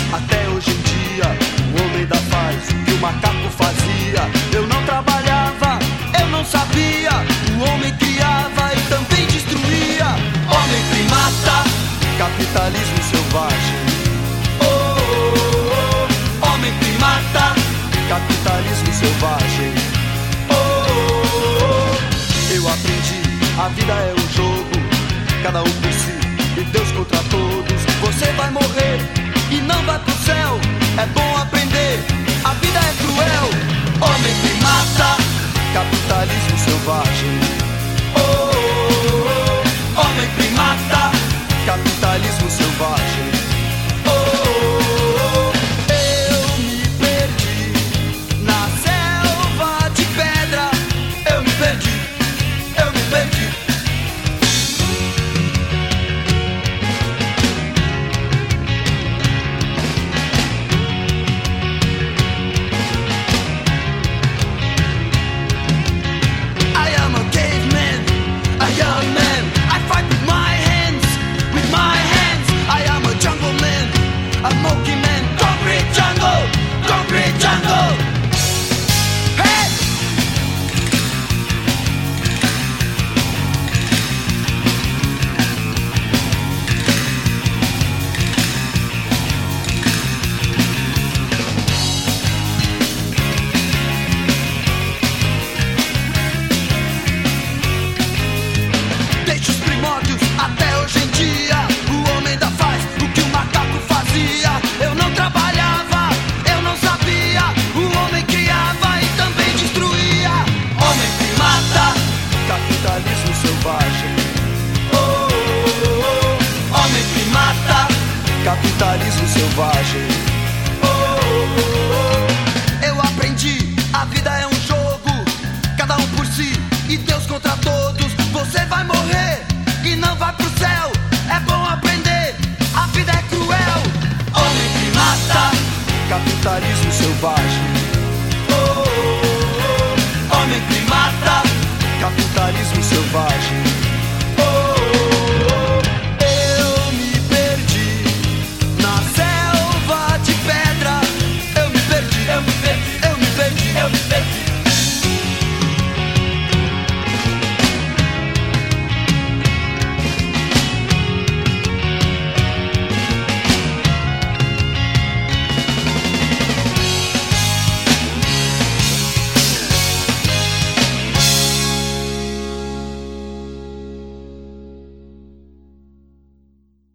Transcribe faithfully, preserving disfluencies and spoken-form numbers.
Até hoje em dia o homem ainda faz o que o macaco fazia. Eu não trabalhava, eu não sabia. O homem criava e também destruía. Homem primata, capitalismo selvagem. Oh, oh, oh. Homem primata, capitalismo selvagem. Oh, oh, oh. Eu aprendi, a vida é um jogo, cada um por si e Deus contra todos. Você vai morrer e não vai pro céu. É bom aprender, a vida é cruel. Homem primata, capitalismo selvagem. Oh, oh, oh. Homem primata, capitalismo selvagem. Oh, oh, oh. Eu me perdi na selva de pedra. Eu me perdi, eu me perdi. Capitalismo selvagem. Oh, oh, oh. Eu aprendi, a vida é um jogo, cada um por si e Deus contra todos. Você vai morrer e não vai pro céu. É bom aprender, a vida é cruel. Homem primata, capitalismo selvagem. Oh, oh, oh. Homem primata, capitalismo selvagem.